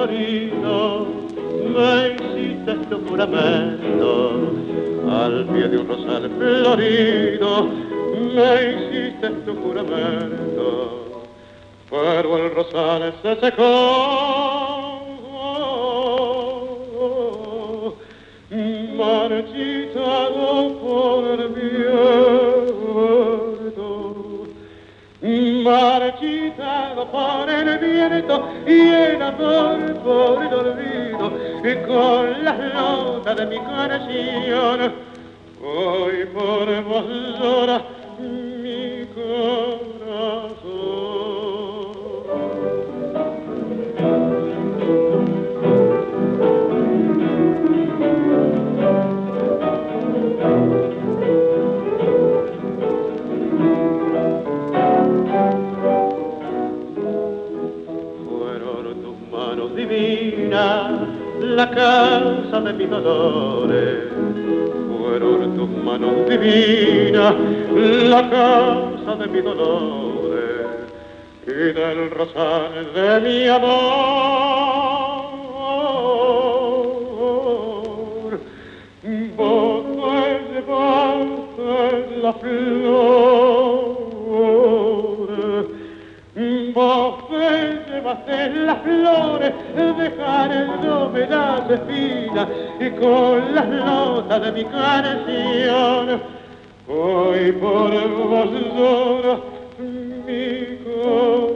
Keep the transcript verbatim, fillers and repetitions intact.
florido, me hiciste tu juramento, al pie de un rosal florido, me hiciste tu juramento, pero el rosal se secó, marchitado por el viento, marchitado por el viento y el amor por el olvido, y con las notas de mi canción, hoy por vos llora mi corazón. Divina, la causa de mis dolores, fueron tus manos divinas, la causa de mis dolores, y del rosal de mi amor, vos llevaste la flor, vos llevaste las flores, dejándome las espinas, y con las notas de mi canción, hoy por vos llora mi corazón.